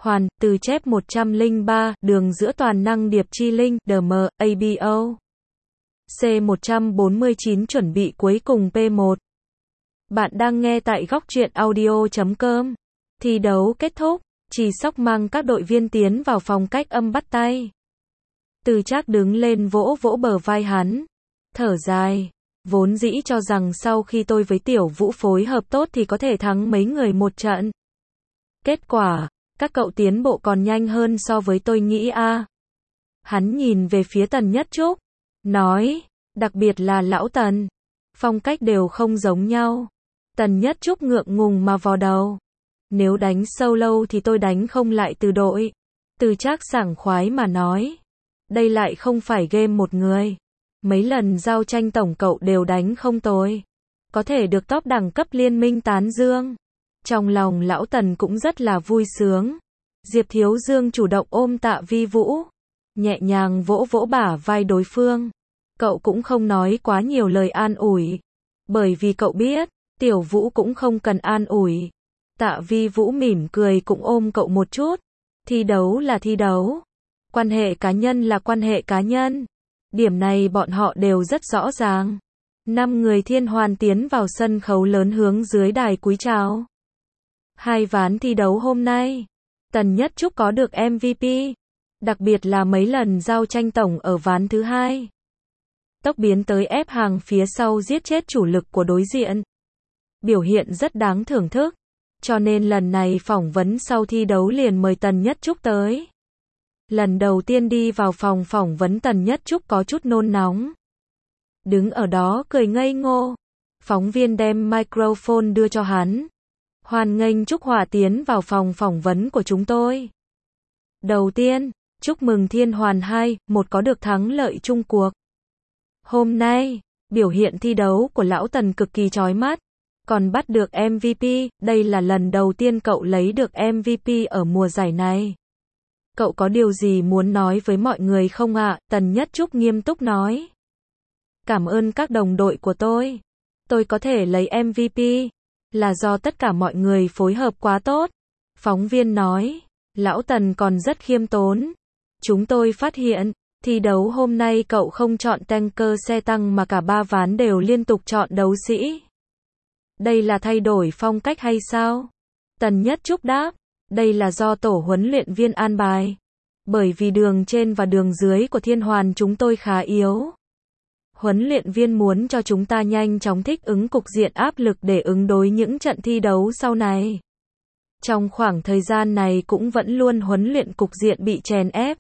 Hoàn, từ chép 103, đường giữa toàn năng điệp chi linh, DM, ABO. C149 chuẩn bị cuối cùng P1. Bạn đang nghe tại góc truyện audio.com. Thi đấu kết thúc, Trì Sóc mang các đội viên tiến vào phòng cách âm bắt tay. Từ Trác đứng lên vỗ vỗ bờ vai hắn, thở dài, vốn dĩ cho rằng sau khi tôi với Tiểu Vũ phối hợp tốt thì có thể thắng mấy người một trận. Kết quả, các cậu tiến bộ còn nhanh hơn so với tôi nghĩ a. Hắn nhìn về phía Tần Nhất Trúc, nói, đặc biệt là lão Tần, phong cách đều không giống nhau. Tần Nhất Trúc ngượng ngùng mà vò đầu. Nếu đánh solo thì tôi đánh không lại Từ đội. Từ Trác sảng khoái mà nói, đây lại không phải game một người. Mấy lần giao tranh tổng cậu đều đánh không tồi. Có thể được top đẳng cấp liên minh tán dương. Trong lòng lão Tần cũng rất là vui sướng. Diệp Thiếu Dương chủ động ôm Tạ Vi Vũ, nhẹ nhàng vỗ vỗ bả vai đối phương. Cậu cũng không nói quá nhiều lời an ủi, bởi vì cậu biết, Tiểu Vũ cũng không cần an ủi. Tạ Vi Vũ mỉm cười cũng ôm cậu một chút. Thi đấu là thi đấu, quan hệ cá nhân là quan hệ cá nhân. Điểm này bọn họ đều rất rõ ràng. 5 người Thiên Hoàn tiến vào sân khấu lớn hướng dưới đài cúi chào. 2 ván thi đấu hôm nay, Tần Nhất Trúc có được MVP, đặc biệt là mấy lần giao tranh tổng ở ván thứ 2. Tốc biến tới ép hàng phía sau giết chết chủ lực của đối diện. Biểu hiện rất đáng thưởng thức, cho nên lần này phỏng vấn sau thi đấu liền mời Tần Nhất Trúc tới. Lần đầu tiên đi vào phòng phỏng vấn Tần Nhất Trúc có chút nôn nóng. Đứng ở đó cười ngây ngô. Phóng viên đem microphone đưa cho hắn. Hoan nghênh Trúc Hỏa tiến vào phòng phỏng vấn của chúng tôi. Đầu tiên, chúc mừng Thiên Hoàn 2-1 có được thắng lợi chung cuộc. Hôm nay, biểu hiện thi đấu của lão Tần cực kỳ chói mắt, còn bắt được MVP, đây là lần đầu tiên cậu lấy được MVP ở mùa giải này. Cậu có điều gì muốn nói với mọi người không ạ? Tần Nhất Trúc nghiêm túc nói. Cảm ơn các đồng đội của tôi. Tôi có thể lấy MVP, là do tất cả mọi người phối hợp quá tốt. Phóng viên nói, lão Tần còn rất khiêm tốn. Chúng tôi phát hiện, thi đấu hôm nay cậu không chọn tanker xe tăng mà cả 3 ván đều liên tục chọn đấu sĩ. Đây là thay đổi phong cách hay sao? Tần Nhất Trúc đáp, đây là do tổ huấn luyện viên an bài. Bởi vì đường trên và đường dưới của Thiên Hoàn chúng tôi khá yếu. Huấn luyện viên muốn cho chúng ta nhanh chóng thích ứng cục diện áp lực để ứng đối những trận thi đấu sau này. Trong khoảng thời gian này cũng vẫn luôn huấn luyện cục diện bị chèn ép.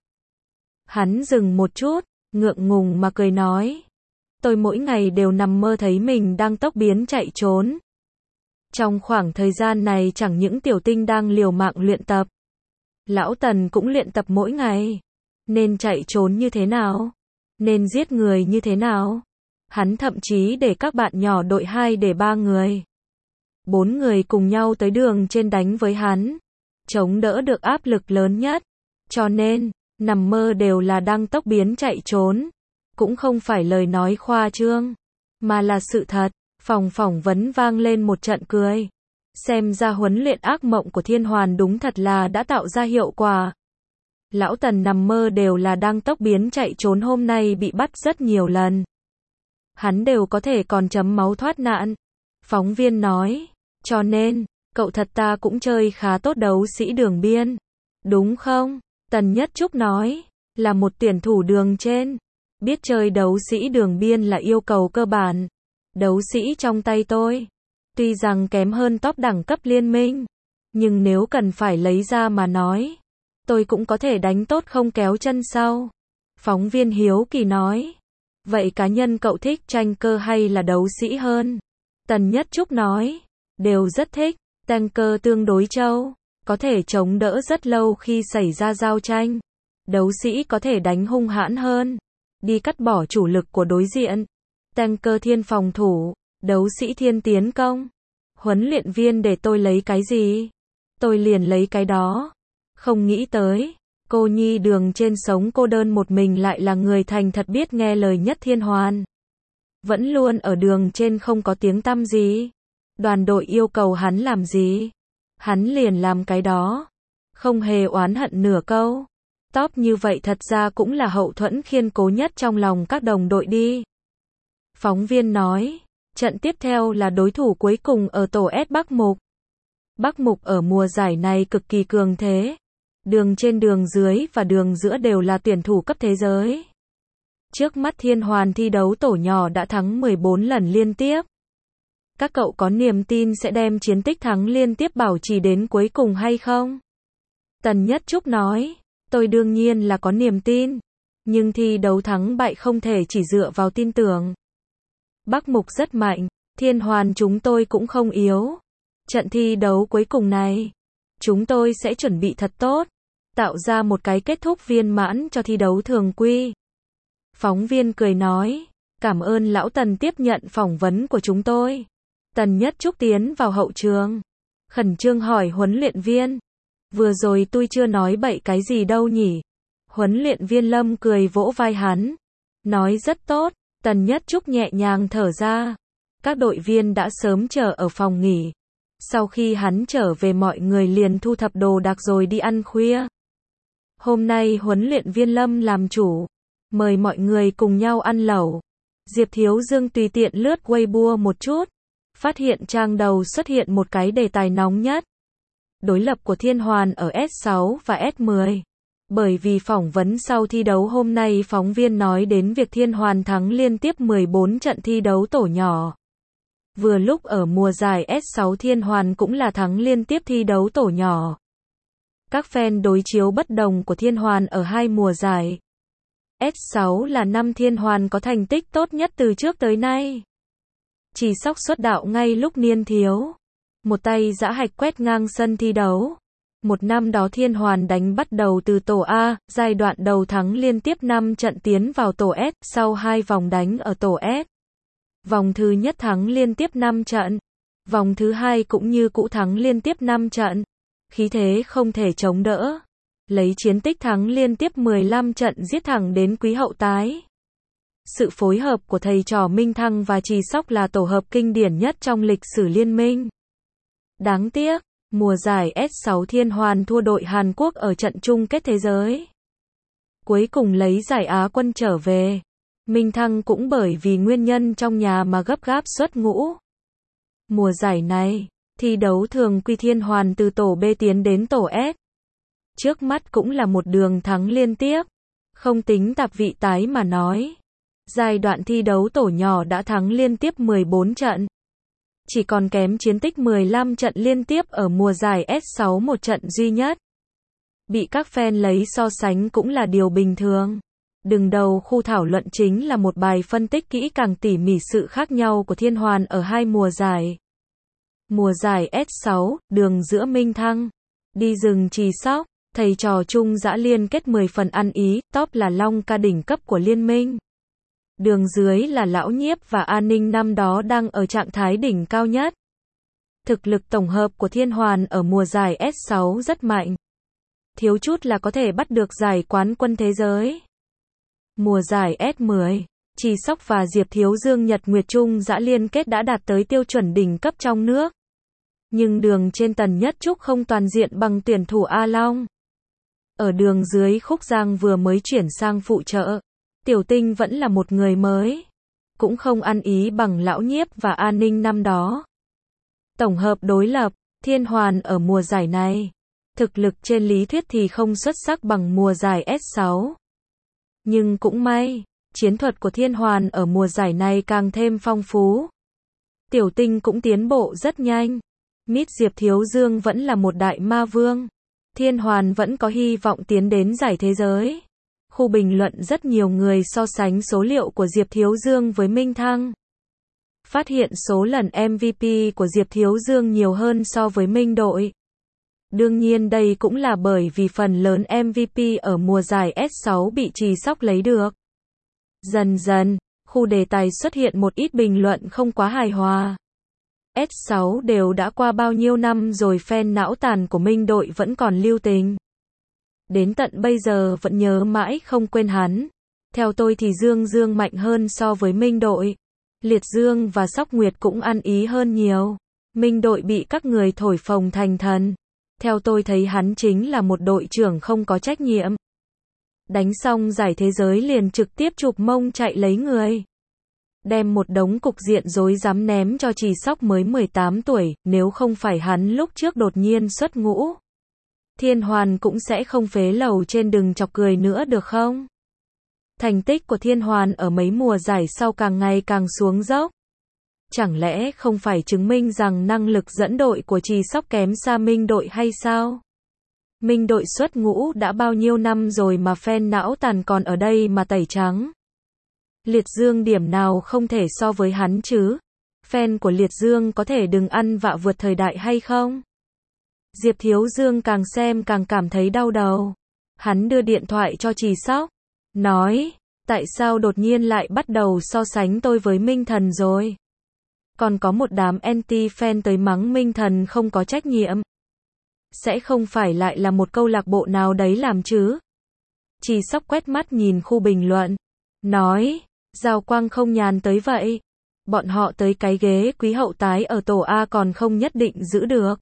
Hắn dừng một chút, ngượng ngùng mà cười nói. Tôi mỗi ngày đều nằm mơ thấy mình đang tốc biến chạy trốn. Trong khoảng thời gian này chẳng những tiểu tinh đang liều mạng luyện tập. Lão Tần cũng luyện tập mỗi ngày. Nên chạy trốn như thế nào? Nên giết người như thế nào? Hắn thậm chí để các bạn nhỏ đội 2 để 3 người. 4 người cùng nhau tới đường trên đánh với hắn. Chống đỡ được áp lực lớn nhất. Cho nên, nằm mơ đều là đang tốc biến chạy trốn. Cũng không phải lời nói khoa trương, mà là sự thật. Phòng phỏng vấn vang lên một trận cười. Xem ra huấn luyện ác mộng của Thiên Hoàn đúng thật là đã tạo ra hiệu quả. Lão Tần nằm mơ đều là đang tốc biến chạy trốn hôm nay bị bắt rất nhiều lần. Hắn đều có thể còn chấm máu thoát nạn. Phóng viên nói, cho nên, cậu thật ta cũng chơi khá tốt đấu sĩ đường biên. Đúng không? Tần Nhất Trúc nói, là một tuyển thủ đường trên. Biết chơi đấu sĩ đường biên là yêu cầu cơ bản. Đấu sĩ trong tay tôi, tuy rằng kém hơn top đẳng cấp liên minh, nhưng nếu cần phải lấy ra mà nói, tôi cũng có thể đánh tốt không kéo chân sau. Phóng viên hiếu kỳ nói, vậy cá nhân cậu thích tanker hay là đấu sĩ hơn? Tần Nhất Trúc nói, đều rất thích, tanker tương đối trâu, có thể chống đỡ rất lâu khi xảy ra giao tranh. Đấu sĩ có thể đánh hung hãn hơn, đi cắt bỏ chủ lực của đối diện. Tanker thiên phòng thủ, đấu sĩ thiên tiến công. Huấn luyện viên để tôi lấy cái gì? Tôi liền lấy cái đó. Không nghĩ tới, cô nhi đường trên sống cô đơn một mình lại là người thành thật biết nghe lời nhất Thiên Hoàn. Vẫn luôn ở đường trên không có tiếng tăm gì. Đoàn đội yêu cầu hắn làm gì? Hắn liền làm cái đó. không hề oán hận nửa câu. Top như vậy thật ra cũng là hậu thuẫn kiên cố nhất trong lòng các đồng đội đi. Phóng viên nói, trận tiếp theo là đối thủ cuối cùng ở tổ S Bắc Mục. Bắc Mục ở mùa giải này cực kỳ cường thế. Đường trên đường dưới và đường giữa đều là tuyển thủ cấp thế giới. Trước mắt Thiên Hoàn thi đấu tổ nhỏ đã thắng 14 lần liên tiếp. Các cậu có niềm tin sẽ đem chiến tích thắng liên tiếp bảo trì đến cuối cùng hay không? Tần Nhất Trúc nói, tôi đương nhiên là có niềm tin. Nhưng thi đấu thắng bại không thể chỉ dựa vào tin tưởng. Bắc Mục rất mạnh, Thiên Hoàn chúng tôi cũng không yếu. Trận thi đấu cuối cùng này, chúng tôi sẽ chuẩn bị thật tốt, tạo ra một cái kết thúc viên mãn cho thi đấu thường quy. Phóng viên cười nói, cảm ơn lão Tần tiếp nhận phỏng vấn của chúng tôi. Tần Nhất Trúc tiến vào hậu trường, khẩn trương hỏi huấn luyện viên, vừa rồi tôi chưa nói bậy cái gì đâu nhỉ? Huấn luyện viên Lâm cười vỗ vai hắn, nói rất tốt. Tần Nhất Trúc nhẹ nhàng thở ra. Các đội viên đã sớm chờ ở phòng nghỉ. Sau khi hắn trở về mọi người liền thu thập đồ đạc rồi đi ăn khuya. Hôm nay huấn luyện viên Lâm làm chủ, mời mọi người cùng nhau ăn lẩu. Diệp Thiếu Dương tùy tiện lướt Weibo một chút, phát hiện trang đầu xuất hiện một cái đề tài nóng nhất. Đối lập của Thiên Hoàn ở S6 và S10. Bởi vì phỏng vấn sau thi đấu hôm nay phóng viên nói đến việc Thiên Hoàn thắng liên tiếp 14 trận thi đấu tổ nhỏ. Vừa lúc ở mùa giải S6 Thiên Hoàn cũng là thắng liên tiếp thi đấu tổ nhỏ. Các fan đối chiếu bất đồng của Thiên Hoàn ở hai mùa giải. S6 là năm Thiên Hoàn có thành tích tốt nhất từ trước tới nay. Chỉ sóc xuất đạo ngay lúc niên thiếu. Một tay dã hạch quét ngang sân thi đấu. Một năm đó Thiên Hoàn đánh bắt đầu từ tổ A, giai đoạn đầu thắng liên tiếp 5 trận tiến vào tổ S, sau 2 vòng đánh ở tổ S. Vòng thứ nhất thắng liên tiếp 5 trận. Vòng thứ hai cũng như cũ thắng liên tiếp 5 trận. Khí thế không thể chống đỡ. Lấy chiến tích thắng liên tiếp 15 trận giết thẳng đến quý hậu tái. Sự phối hợp của thầy trò Minh Thăng và Trì Sóc là tổ hợp kinh điển nhất trong lịch sử liên minh. Đáng tiếc, mùa giải S6 Thiên Hoàn thua đội Hàn Quốc ở trận chung kết thế giới. Cuối cùng lấy giải Á quân trở về. Minh Thăng cũng bởi vì nguyên nhân trong nhà mà gấp gáp xuất ngũ. Mùa giải này, thi đấu thường quy Thiên Hoàn từ tổ B tiến đến tổ S. Trước mắt cũng là một đường thắng liên tiếp. Không tính tạp vị tái mà nói. Giai đoạn thi đấu tổ nhỏ đã thắng liên tiếp 14 trận. Chỉ còn kém chiến tích 15 trận liên tiếp ở mùa giải S6 một trận duy nhất. Bị các fan lấy so sánh cũng là điều bình thường. Đứng đầu khu thảo luận chính là một bài phân tích kỹ càng tỉ mỉ sự khác nhau của Thiên Hoàn ở hai mùa giải. Mùa giải S6, đường giữa Minh Thăng, đi rừng Trì Sóc, thầy trò chung dã liên kết 10 phần ăn ý, top là Long Ca đỉnh cấp của liên minh. Đường dưới là Lão Nhiếp và An Ninh năm đó đang ở trạng thái đỉnh cao nhất. Thực lực tổng hợp của Thiên Hoàn ở mùa giải S6 rất mạnh. Thiếu chút là có thể bắt được giải quán quân thế giới. Mùa giải S10, Trì Sóc và Diệp Thiếu Dương Nhật Nguyệt Trung dã liên kết đã đạt tới tiêu chuẩn đỉnh cấp trong nước. Nhưng đường trên Tần Nhất Trúc không toàn diện bằng tuyển thủ A Long. Ở đường dưới Khúc Giang vừa mới chuyển sang phụ trợ. Tiểu Tinh vẫn là một người mới. Cũng không ăn ý bằng Lão Nhiếp và An Ninh năm đó. Tổng hợp đối lập, Thiên Hoàn ở mùa giải này. Thực lực trên lý thuyết thì không xuất sắc bằng mùa giải S6. Nhưng cũng may, chiến thuật của Thiên Hoàn ở mùa giải này càng thêm phong phú. Tiểu Tinh cũng tiến bộ rất nhanh. Mít Diệp Thiếu Dương vẫn là một đại ma vương. Thiên Hoàn vẫn có hy vọng tiến đến giải thế giới. Khu bình luận rất nhiều người so sánh số liệu của Diệp Thiếu Dương với Minh Thăng. Phát hiện số lần MVP của Diệp Thiếu Dương nhiều hơn so với Minh đội. Đương nhiên đây cũng là bởi vì phần lớn MVP ở mùa giải S6 bị Trì Sóc lấy được. Dần dần, khu đề tài xuất hiện một ít bình luận không quá hài hòa. S6 đều đã qua bao nhiêu năm rồi fan não tàn của Minh đội vẫn còn lưu tình. Đến tận bây giờ vẫn nhớ mãi không quên hắn. Theo tôi thì Dương mạnh hơn so với Minh đội. Liệt Dương và Sóc Nguyệt cũng ăn ý hơn nhiều. Minh đội bị các người thổi phồng thành thần. Theo tôi thấy hắn chính là một đội trưởng không có trách nhiệm. Đánh xong giải thế giới liền trực tiếp chụp mông chạy lấy người. Đem một đống cục diện rối rắm ném cho Trì Sóc mới 18 tuổi, nếu không phải hắn lúc trước đột nhiên xuất ngũ. Thiên Hoàn cũng sẽ không phế lầu trên đừng chọc cười nữa được không? Thành tích của Thiên Hoàn ở mấy mùa giải sau càng ngày càng xuống dốc. Chẳng lẽ không phải chứng minh rằng năng lực dẫn đội của Trì Sóc kém xa Minh đội hay sao? Minh đội xuất ngũ đã bao nhiêu năm rồi mà fan não tàn còn ở đây mà tẩy trắng. Liệt Dương điểm nào không thể so với hắn chứ? Fan của Liệt Dương có thể đừng ăn vạ vượt thời đại hay không? Diệp Thiếu Dương càng xem càng cảm thấy đau đầu. Hắn đưa điện thoại cho Trì Sóc, nói, tại sao đột nhiên lại bắt đầu so sánh tôi với Minh Thần rồi? Còn có một đám anti-fan tới mắng Minh Thần không có trách nhiệm. Sẽ không phải lại là một câu lạc bộ nào đấy làm chứ? Trì Sóc quét mắt nhìn khu bình luận, nói, Giao Quang không nhàn tới vậy. Bọn họ tới cái ghế quý hậu tái ở tổ A còn không nhất định giữ được.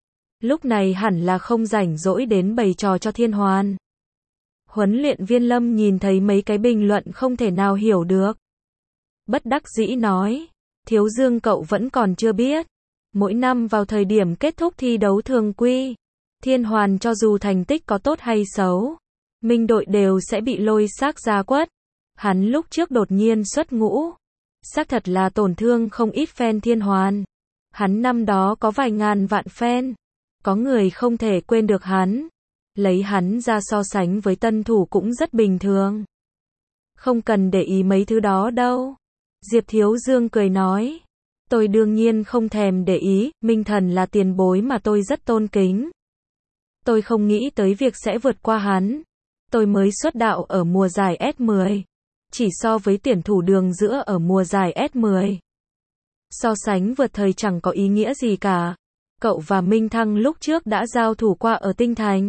Lúc này hẳn là không rảnh rỗi đến bày trò cho Thiên Hoàn. Huấn luyện viên Lâm nhìn thấy mấy cái bình luận không thể nào hiểu được. Bất đắc dĩ nói, Thiếu Dương cậu vẫn còn chưa biết. Mỗi năm vào thời điểm kết thúc thi đấu thường quy, Thiên Hoàn cho dù thành tích có tốt hay xấu, Minh đội đều sẽ bị lôi xác ra quất. Hắn lúc trước đột nhiên xuất ngũ, xác thật là tổn thương không ít fan Thiên Hoàn. Hắn năm đó có vài ngàn vạn fan, có người không thể quên được hắn. Lấy hắn ra so sánh với tân thủ cũng rất bình thường. Không cần để ý mấy thứ đó đâu. Diệp Thiếu Dương cười nói, tôi đương nhiên không thèm để ý, Minh Thần là tiền bối mà tôi rất tôn kính. Tôi không nghĩ tới việc sẽ vượt qua hắn. Tôi mới xuất đạo ở mùa giải S10. Chỉ so với tuyển thủ đường giữa ở mùa giải S10. So sánh vượt thời chẳng có ý nghĩa gì cả. Cậu và Minh Thăng lúc trước đã giao thủ qua ở Tinh Thành.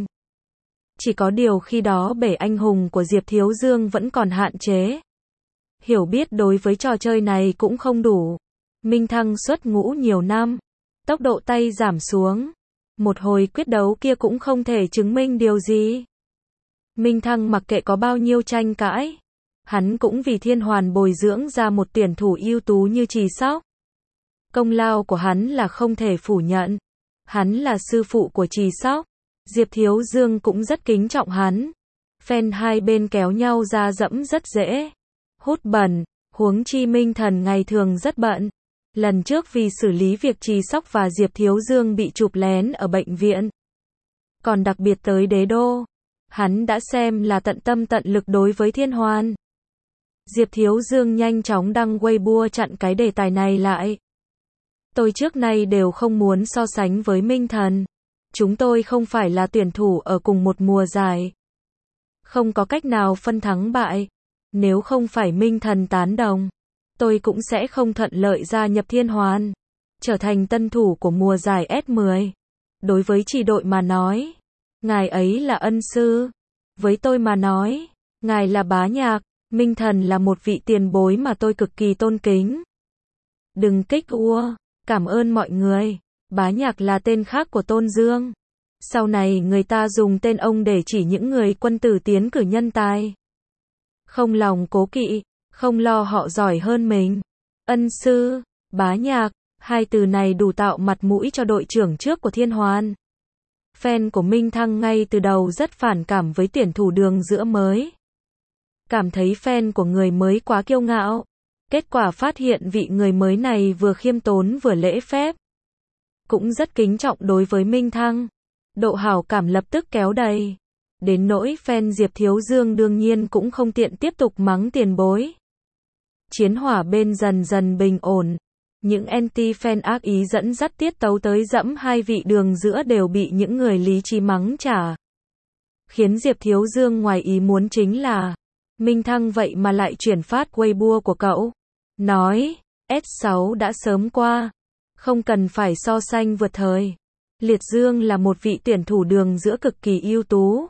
Chỉ có điều khi đó bể anh hùng của Diệp Thiếu Dương vẫn còn hạn chế. Hiểu biết đối với trò chơi này cũng không đủ. Minh Thăng xuất ngũ nhiều năm. Tốc độ tay giảm xuống. Một hồi quyết đấu kia cũng không thể chứng minh điều gì. Minh Thăng mặc kệ có bao nhiêu tranh cãi. Hắn cũng vì Thiên Hoàn bồi dưỡng ra một tuyển thủ ưu tú như Trì Sóc. Công lao của hắn là không thể phủ nhận. Hắn là sư phụ của Trì Sóc. Diệp Thiếu Dương cũng rất kính trọng hắn. Fan hai bên kéo nhau ra dẫm rất dễ. Hút bẩn, huống chi Minh Thần ngày thường rất bận. Lần trước vì xử lý việc Trì Sóc và Diệp Thiếu Dương bị chụp lén ở bệnh viện. Còn đặc biệt tới đế đô. Hắn đã xem là tận tâm tận lực đối với Thiên Hoàn. Diệp Thiếu Dương nhanh chóng đăng Weibo chặn cái đề tài này lại. Tôi trước nay đều không muốn so sánh với Minh Thần. Chúng tôi không phải là tuyển thủ ở cùng một mùa giải. Không có cách nào phân thắng bại. Nếu không phải Minh Thần tán đồng, tôi cũng sẽ không thuận lợi gia nhập Thiên Hoàn, trở thành tân thủ của mùa giải S10. Đối với chỉ đội mà nói, ngài ấy là ân sư. Với tôi mà nói, ngài là bá nhạc. Minh Thần là một vị tiền bối mà tôi cực kỳ tôn kính. Đừng kích ua. Cảm ơn mọi người. Bá nhạc là tên khác của Tôn Dương. Sau này người ta dùng tên ông để chỉ những người quân tử tiến cử nhân tài. Không lòng cố kỵ, không lo họ giỏi hơn mình. Ân sư, bá nhạc, hai từ này đủ tạo mặt mũi cho đội trưởng trước của Thiên Hoàn. Fan của Minh Thăng ngay từ đầu rất phản cảm với tuyển thủ đường giữa mới. Cảm thấy fan của người mới quá kiêu ngạo. Kết quả phát hiện vị người mới này vừa khiêm tốn vừa lễ phép. Cũng rất kính trọng đối với Minh Thăng. Độ hảo cảm lập tức kéo đầy. Đến nỗi fan Diệp Thiếu Dương đương nhiên cũng không tiện tiếp tục mắng tiền bối. Chiến hỏa bên dần dần bình ổn. Những anti-fan ác ý dẫn dắt tiết tấu tới dẫm hai vị đường giữa đều bị những người lý trí mắng trả. Khiến Diệp Thiếu Dương ngoài ý muốn chính là Minh Thăng vậy mà lại chuyển phát Weibo của cậu. Nói, S6 đã sớm qua. Không cần phải so sánh vượt thời. Liệt Dương là một vị tuyển thủ đường giữa cực kỳ ưu tú.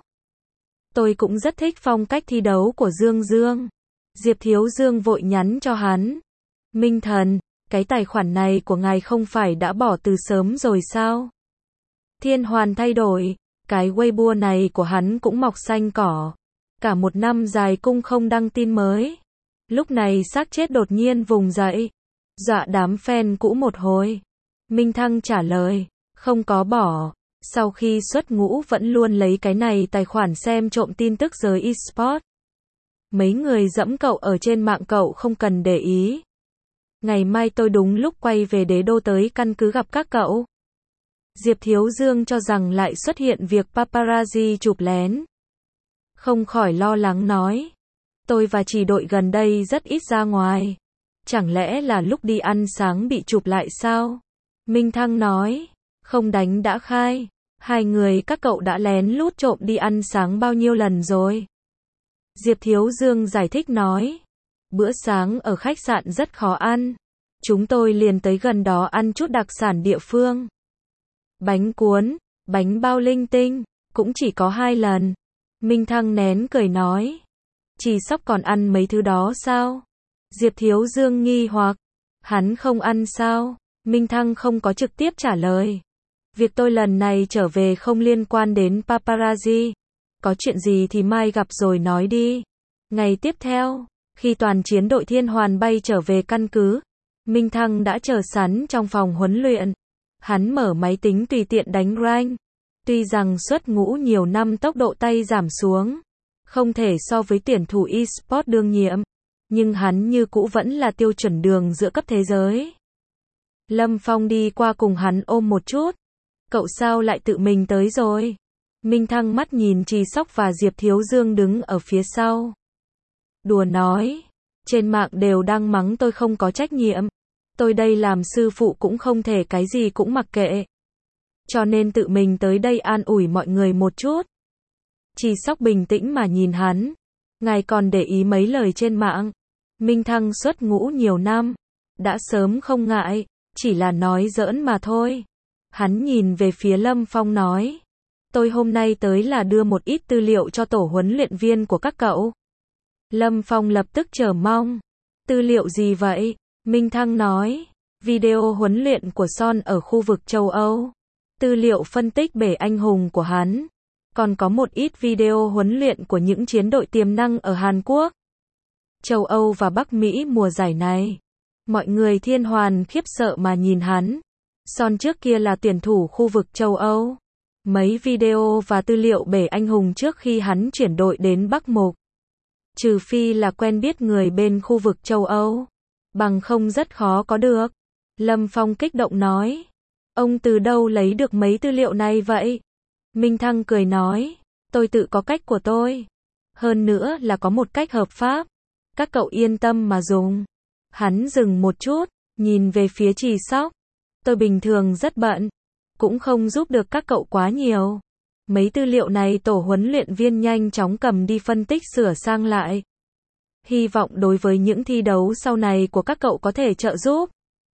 Tôi cũng rất thích phong cách thi đấu của Dương Dương. Diệp Thiếu Dương vội nhắn cho hắn. Minh Thần, cái tài khoản này của ngài không phải đã bỏ từ sớm rồi sao? Thiên Hoàn thay đổi, cái Weibo này của hắn cũng mọc xanh cỏ. Cả một năm dài cung không đăng tin mới. Lúc này xác chết đột nhiên vùng dậy, dọa đám fan cũ một hồi. Minh Thăng trả lời, không có bỏ. Sau khi xuất ngũ vẫn luôn lấy cái này tài khoản xem trộm tin tức giới eSport. Mấy người giẫm cậu ở trên mạng cậu không cần để ý. Ngày mai tôi đúng lúc quay về đế đô tới căn cứ gặp các cậu. Diệp Thiếu Dương cho rằng lại xuất hiện việc paparazzi chụp lén. Không khỏi lo lắng nói. Tôi và chỉ đội gần đây rất ít ra ngoài. Chẳng lẽ là lúc đi ăn sáng bị chụp lại sao? Minh Thăng nói. Không đánh đã khai. Hai người các cậu đã lén lút trộm đi ăn sáng bao nhiêu lần rồi? Diệp Thiếu Dương giải thích nói. Bữa sáng ở khách sạn rất khó ăn. Chúng tôi liền tới gần đó ăn chút đặc sản địa phương. Bánh cuốn, bánh bao linh tinh, cũng chỉ có 2 lần. Minh Thăng nén cười nói. Chỉ Sóc còn ăn mấy thứ đó sao? Diệp Thiếu Dương nghi hoặc. Hắn không ăn sao? Minh Thăng không có trực tiếp trả lời. Việc tôi lần này trở về không liên quan đến paparazzi. Có chuyện gì thì mai gặp rồi nói đi. Ngày tiếp theo, khi toàn chiến đội Thiên Hoàn bay trở về căn cứ, Minh Thăng đã chờ sẵn trong phòng huấn luyện. Hắn mở máy tính tùy tiện đánh rank. Tuy rằng xuất ngũ nhiều năm tốc độ tay giảm xuống, không thể so với tuyển thủ eSport đương nhiệm, nhưng hắn như cũ vẫn là tiêu chuẩn đường giữa cấp thế giới. Lâm Phong đi qua cùng hắn ôm một chút. Cậu sao lại tự mình tới rồi? Minh Thăng mắt nhìn Trì Sóc và Diệp Thiếu Dương đứng ở phía sau. Đùa nói, trên mạng đều đang mắng tôi không có trách nhiệm. Tôi đây làm sư phụ cũng không thể cái gì cũng mặc kệ. Cho nên tự mình tới đây an ủi mọi người một chút. Trì Sóc bình tĩnh mà nhìn hắn. Ngài còn để ý mấy lời trên mạng. Minh Thăng xuất ngũ nhiều năm. Đã sớm không ngại, chỉ là nói giỡn mà thôi. Hắn nhìn về phía Lâm Phong nói. Tôi hôm nay tới là đưa một ít tư liệu cho tổ huấn luyện viên của các cậu. Lâm Phong lập tức chờ mong. Tư liệu gì vậy? Minh Thăng nói. Video huấn luyện của Son ở khu vực châu Âu. Tư liệu phân tích bể anh hùng của hắn. Còn có một ít video huấn luyện của những chiến đội tiềm năng ở Hàn Quốc, châu Âu và Bắc Mỹ mùa giải này. Mọi người Thiên Hoàn khiếp sợ mà nhìn hắn. Son trước kia là tuyển thủ khu vực châu Âu. Mấy video và tư liệu bể anh hùng trước khi hắn chuyển đội đến Bắc Mục. Trừ phi là quen biết người bên khu vực châu Âu, bằng không rất khó có được. Lâm Phong kích động nói. Ông từ đâu lấy được mấy tư liệu này vậy? Minh Thăng cười nói. Tôi tự có cách của tôi. Hơn nữa là có một cách hợp pháp. Các cậu yên tâm mà dùng. Hắn dừng một chút, nhìn về phía Trì Sóc. Tôi bình thường rất bận, cũng không giúp được các cậu quá nhiều. Mấy tư liệu này tổ huấn luyện viên nhanh chóng cầm đi phân tích sửa sang lại. Hy vọng đối với những thi đấu sau này của các cậu có thể trợ giúp.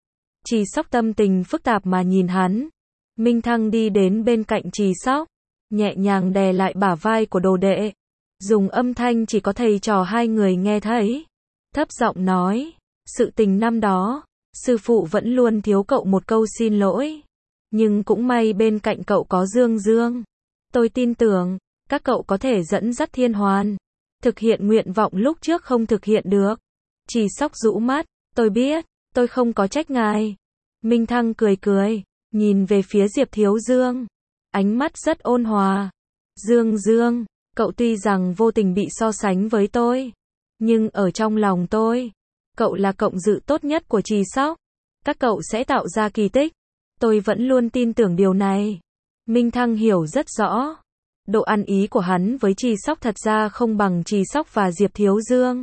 Trì Sóc tâm tình phức tạp mà nhìn hắn. Minh Thăng đi đến bên cạnh Trì Sóc, nhẹ nhàng đè lại bả vai của đồ đệ. Dùng âm thanh chỉ có thầy trò hai người nghe thấy. Thấp giọng nói, sự tình năm đó, sư phụ vẫn luôn thiếu cậu một câu xin lỗi. Nhưng cũng may bên cạnh cậu có Dương Dương. Tôi tin tưởng, các cậu có thể dẫn dắt Thiên Hoàn, thực hiện nguyện vọng lúc trước không thực hiện được. Trì Sóc rũ mắt, tôi biết, tôi không có trách ngài. Minh Thăng cười cười, nhìn về phía Diệp Thiếu Dương. Ánh mắt rất ôn hòa. Dương Dương, cậu tuy rằng vô tình bị so sánh với tôi, nhưng ở trong lòng tôi, cậu là cộng sự tốt nhất của Trì Sóc. Các cậu sẽ tạo ra kỳ tích. Tôi vẫn luôn tin tưởng điều này. Minh Thăng hiểu rất rõ. Độ ăn ý của hắn với Trì Sóc thật ra không bằng Trì Sóc và Diệp Thiếu Dương.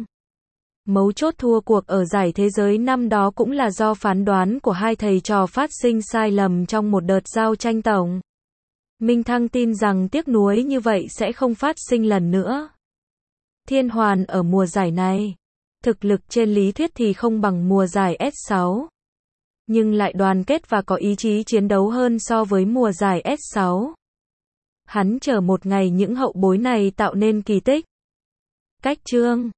Mấu chốt thua cuộc ở giải thế giới năm đó cũng là do phán đoán của hai thầy trò phát sinh sai lầm trong một đợt giao tranh tổng. Minh Thăng tin rằng tiếc nuối như vậy sẽ không phát sinh lần nữa. Thiên Hoàn ở mùa giải này, thực lực trên lý thuyết thì không bằng mùa giải S6. Nhưng lại đoàn kết và có ý chí chiến đấu hơn so với mùa giải S6. Hắn chờ một ngày những hậu bối này tạo nên kỳ tích. Cách chương